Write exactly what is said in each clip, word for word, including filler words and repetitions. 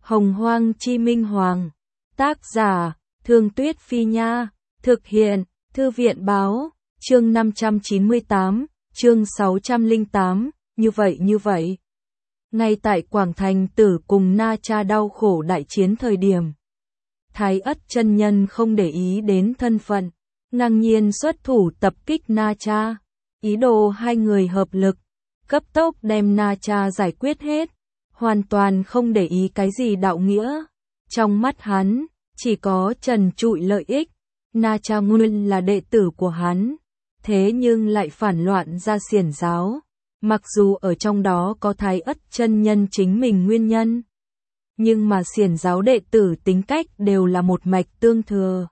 Hồng Hoang Chi Minh Hoàng. Tác giả, Thương Tuyết Phi Nha. Thực hiện, Thư viện Báo. Chương năm trăm chín mươi tám, chương sáu trăm lẻ tám, như vậy như vậy. Ngay tại Quảng Thành Tử cùng Na Cha đau khổ đại chiến thời điểm, Thái Ất chân nhân không để ý đến thân phận, ngang nhiên xuất thủ tập kích Na Cha, ý đồ hai người hợp lực, cấp tốc đem Na Cha giải quyết hết, hoàn toàn không để ý cái gì đạo nghĩa. Trong mắt hắn, chỉ có trần trụi lợi ích. Na Cha nguyên là đệ tử của hắn, thế nhưng lại phản loạn ra xiển giáo, mặc dù ở trong đó có Thái Ất chân nhân chính mình nguyên nhân, nhưng mà xiển giáo đệ tử tính cách đều là một mạch tương thừa,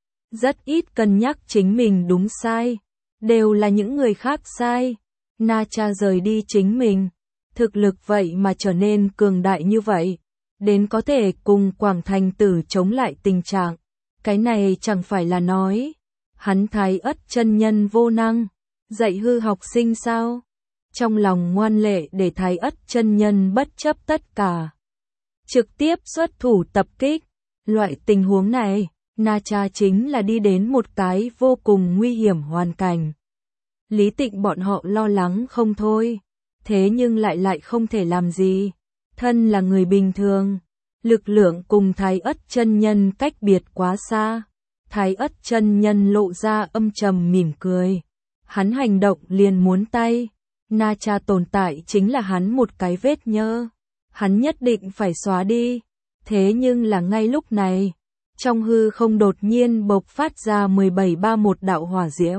rất ít cân nhắc chính mình đúng sai, đều là những người khác sai. Na Cha rời đi chính mình, thực lực vậy mà trở nên cường đại như vậy, đến có thể cùng Quảng Thành Tử chống lại tình trạng. Cái này chẳng phải là nói, hắn Thái Ất chân nhân vô năng, dạy hư học sinh sao? Trong lòng ngoan lệ để Thái Ất chân nhân bất chấp tất cả, trực tiếp xuất thủ tập kích. Loại tình huống này, Na Cha chính là đi đến một cái vô cùng nguy hiểm hoàn cảnh. Lý Tịnh bọn họ lo lắng không thôi, thế nhưng lại lại không thể làm gì. Thân là người bình thường, lực lượng cùng Thái Ất chân nhân cách biệt quá xa. Thái Ất chân nhân lộ ra âm trầm mỉm cười. Hắn hành động liền muốn tay. Na Cha tồn tại chính là hắn một cái vết nhơ. Hắn nhất định phải xóa đi. Thế nhưng là ngay lúc này, trong hư không đột nhiên bộc phát ra mười bảy ba một đạo hỏa diễm.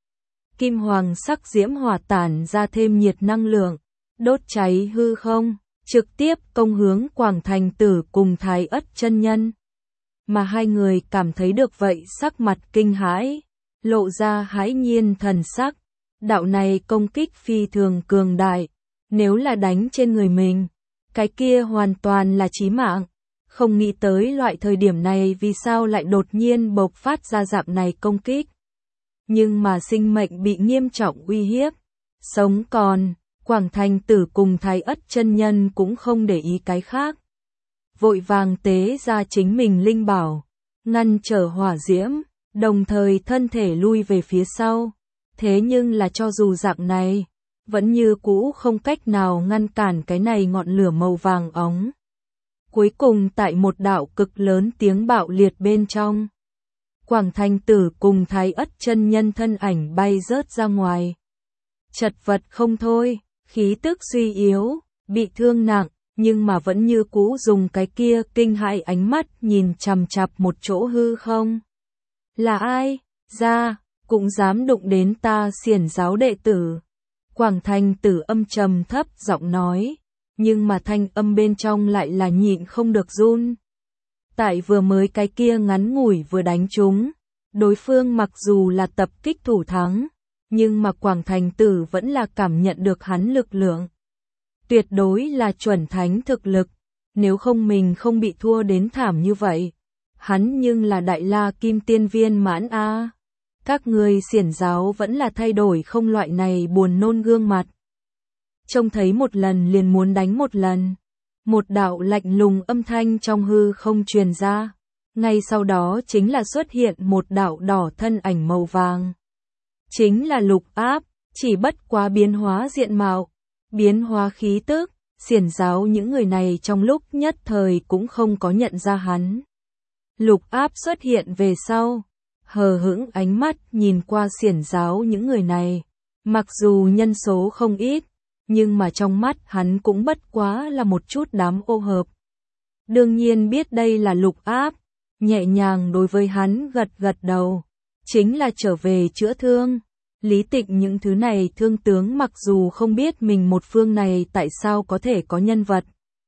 Kim hoàng sắc diễm hỏa tản ra thêm nhiệt năng lượng, đốt cháy hư không, trực tiếp công hướng Quảng Thành Tử cùng Thái Ất chân nhân. Mà hai người cảm thấy được vậy sắc mặt kinh hãi, lộ ra hãi nhiên thần sắc. Đạo này công kích phi thường cường đại, nếu là đánh trên người mình, cái kia hoàn toàn là chí mạng. Không nghĩ tới loại thời điểm này vì sao lại đột nhiên bộc phát ra dạng này công kích. Nhưng mà sinh mệnh bị nghiêm trọng uy hiếp, sống còn, Quảng Thành Tử cùng Thái Ất chân nhân cũng không để ý cái khác. Vội vàng tế ra chính mình linh bảo, ngăn trở hỏa diễm, đồng thời thân thể lui về phía sau. Thế nhưng là cho dù dạng này, vẫn như cũ không cách nào ngăn cản cái này ngọn lửa màu vàng óng. Cuối cùng tại một đạo cực lớn tiếng bạo liệt bên trong, Quảng Thành Tử cùng Thái Ất chân nhân thân ảnh bay rớt ra ngoài. Chật vật không thôi, khí tức suy yếu, bị thương nặng, nhưng mà vẫn như cũ dùng cái kia kinh hãi ánh mắt nhìn chằm chằm một chỗ hư không. Là ai? Ra, cũng dám đụng đến ta xiển giáo đệ tử. Quảng Thành Tử âm trầm thấp giọng nói, nhưng mà thanh âm bên trong lại là nhịn không được run. Tại vừa mới cái kia ngắn ngủi vừa đánh trúng, đối phương mặc dù là tập kích thủ thắng, nhưng mà Quảng Thành Tử vẫn là cảm nhận được hắn lực lượng. Tuyệt đối là chuẩn thánh thực lực, nếu không mình không bị thua đến thảm như vậy. Hắn nhưng là đại la kim tiên viên mãn a. Các người xiển giáo vẫn là thay đổi không loại này buồn nôn gương mặt. Trông thấy một lần liền muốn đánh một lần. Một đạo lạnh lùng âm thanh trong hư không truyền ra. Ngay sau đó chính là xuất hiện một đạo đỏ thân ảnh màu vàng. Chính là Lục Áp, chỉ bất quá biến hóa diện mạo, biến hóa khí tức, xiển giáo những người này trong lúc nhất thời cũng không có nhận ra hắn. Lục Áp xuất hiện về sau, hờ hững ánh mắt nhìn qua xiển giáo những người này, mặc dù nhân số không ít, nhưng mà trong mắt hắn cũng bất quá là một chút đám ô hợp. Đương nhiên biết đây là Lục Áp, nhẹ nhàng đối với hắn gật gật đầu, chính là trở về chữa thương. Lý Tịnh những thứ này thương tướng mặc dù không biết mình một phương này tại sao có thể có nhân vật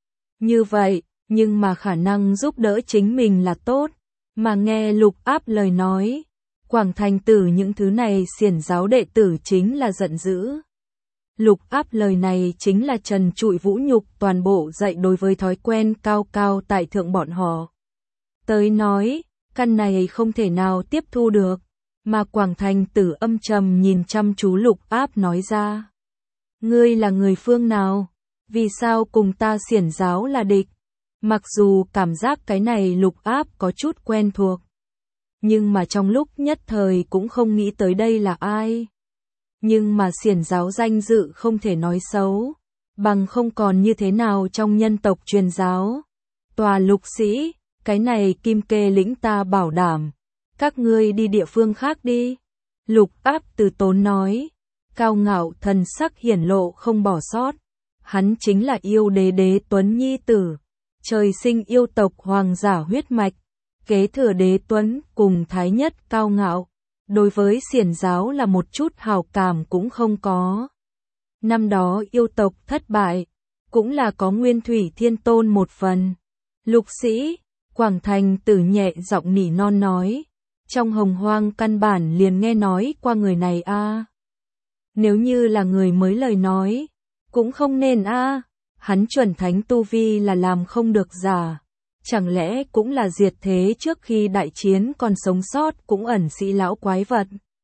như vậy, nhưng mà khả năng giúp đỡ chính mình là tốt. Mà nghe Lục Áp lời nói, Quảng Thành Tử những thứ này xiển giáo đệ tử chính là giận dữ. Lục Áp lời này chính là trần trụi vũ nhục toàn bộ dạy đối với thói quen cao cao tại thượng bọn họ. Tới nói, căn này không thể nào tiếp thu được, mà Quảng Thành Tử âm trầm nhìn chăm chú Lục Áp nói ra. Ngươi là người phương nào? Vì sao cùng ta xiển giáo là địch? Mặc dù cảm giác cái này Lục Áp có chút quen thuộc, nhưng mà trong lúc nhất thời cũng không nghĩ tới đây là ai. Nhưng mà xiển giáo danh dự không thể nói xấu, bằng không còn như thế nào trong nhân tộc truyền giáo. Tòa Lục sĩ, cái này Kim Kê lĩnh ta bảo đảm, các ngươi đi địa phương khác đi. Lục Áp từ tốn nói, cao ngạo thần sắc hiển lộ không bỏ sót. Hắn chính là yêu đế đế tuấn nhi tử, trời sinh yêu tộc hoàng giả huyết mạch, kế thừa đế tuấn cùng thái nhất cao ngạo, đối với xiển giáo là một chút hào cảm cũng không có. Năm đó yêu tộc thất bại, cũng là có Nguyên Thủy Thiên Tôn một phần. Lục sĩ, Quảng Thành Tử nhẹ giọng nỉ non nói, trong hồng hoang căn bản liền nghe nói qua người này a. Nếu như là người mới lời nói, cũng không nên a, hắn chuẩn thánh tu vi là làm không được giả. Chẳng lẽ cũng là diệt thế trước khi đại chiến còn sống sót cũng ẩn sĩ lão quái vật.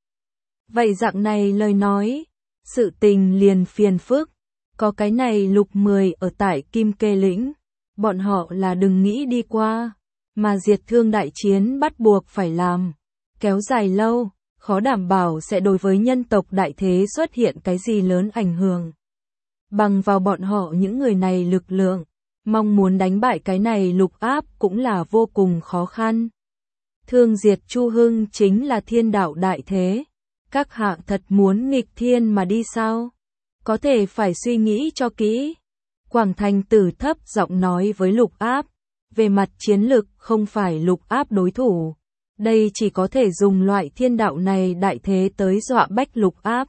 Vậy dạng này lời nói, sự tình liền phiền phức, có cái này Lục mười ở tại Kim Kê lĩnh, bọn họ là đừng nghĩ đi qua, mà diệt thương đại chiến bắt buộc phải làm, kéo dài lâu, khó đảm bảo sẽ đối với nhân tộc đại thế xuất hiện cái gì lớn ảnh hưởng. Bằng vào bọn họ những người này lực lượng, mong muốn đánh bại cái này Lục Áp cũng là vô cùng khó khăn. Thương diệt Chu Hưng chính là thiên đạo đại thế, các hạ thật muốn nghịch thiên mà đi sao? Có thể phải suy nghĩ cho kỹ. Quảng Thành Tử thấp giọng nói với Lục Áp, về mặt chiến lực không phải Lục Áp đối thủ, đây chỉ có thể dùng loại thiên đạo này đại thế tới dọa bách Lục Áp.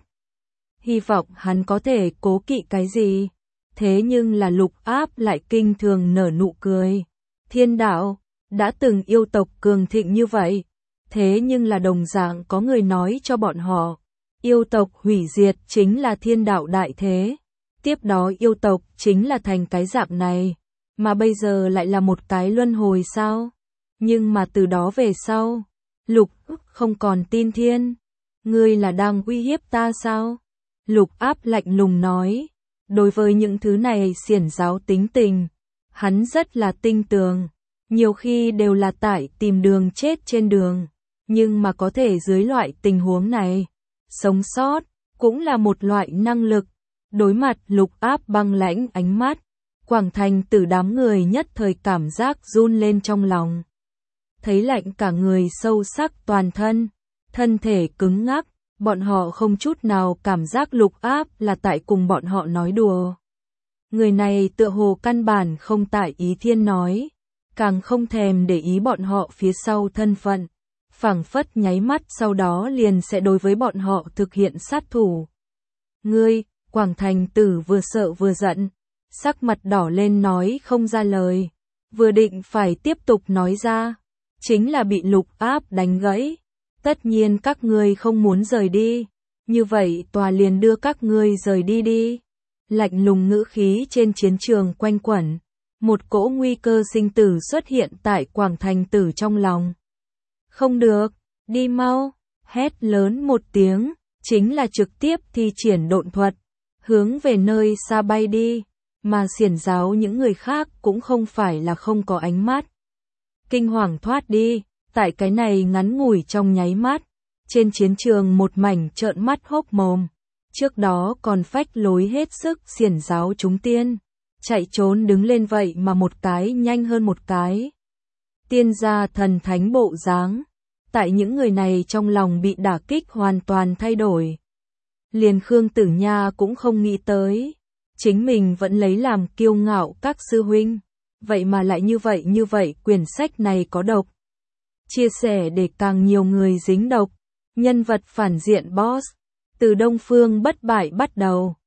Hy vọng hắn có thể cố kỵ cái gì? Thế nhưng là Lục Áp lại kinh thường nở nụ cười. Thiên đạo, đã từng yêu tộc cường thịnh như vậy. Thế nhưng là đồng dạng có người nói cho bọn họ, yêu tộc hủy diệt chính là thiên đạo đại thế. Tiếp đó yêu tộc chính là thành cái dạng này. Mà bây giờ lại là một cái luân hồi sao? Nhưng mà từ đó về sau, Lục không còn tin thiên. Ngươi là đang uy hiếp ta sao? Lục Áp lạnh lùng nói. Đối với những thứ này xiển giáo tính tình, hắn rất là tinh tường, nhiều khi đều là tại tìm đường chết trên đường, nhưng mà có thể dưới loại tình huống này, sống sót, cũng là một loại năng lực. Đối mặt Lục Áp băng lãnh ánh mắt, Quảng Thành Tử đám người nhất thời cảm giác run lên trong lòng. Thấy lạnh cả người sâu sắc toàn thân, thân thể cứng ngắc. Bọn họ không chút nào cảm giác Lục Áp là tại cùng bọn họ nói đùa. Người này tựa hồ căn bản không tại ý thiên nói, càng không thèm để ý bọn họ phía sau thân phận, phảng phất nháy mắt sau đó liền sẽ đối với bọn họ thực hiện sát thủ. Ngươi, Quảng Thành Tử vừa sợ vừa giận, sắc mặt đỏ lên nói không ra lời, vừa định phải tiếp tục nói ra, chính là bị Lục Áp đánh gãy. Tất nhiên các ngươi không muốn rời đi, như vậy tòa liền đưa các ngươi rời đi đi. Lạnh lùng ngữ khí trên chiến trường quanh quẩn, một cỗ nguy cơ sinh tử xuất hiện tại Quảng Thành Tử trong lòng. Không được, đi mau, hét lớn một tiếng, chính là trực tiếp thi triển độn thuật, hướng về nơi xa bay đi, mà xiển giáo những người khác cũng không phải là không có ánh mắt. Kinh hoàng thoát đi. Tại cái này ngắn ngủi trong nháy mắt, trên chiến trường một mảnh trợn mắt hốc mồm, trước đó còn phách lối hết sức xiển giáo chúng tiên, chạy trốn đứng lên vậy mà một cái nhanh hơn một cái. Tiên gia thần thánh bộ dáng, tại những người này trong lòng bị đả kích hoàn toàn thay đổi. Liền Khương Tử Nha cũng không nghĩ tới, chính mình vẫn lấy làm kiêu ngạo các sư huynh, vậy mà lại như vậy như vậy quyển sách này có độc. Chia sẻ để càng nhiều người dính độc, nhân vật phản diện boss, từ Đông Phương bất bại bắt đầu.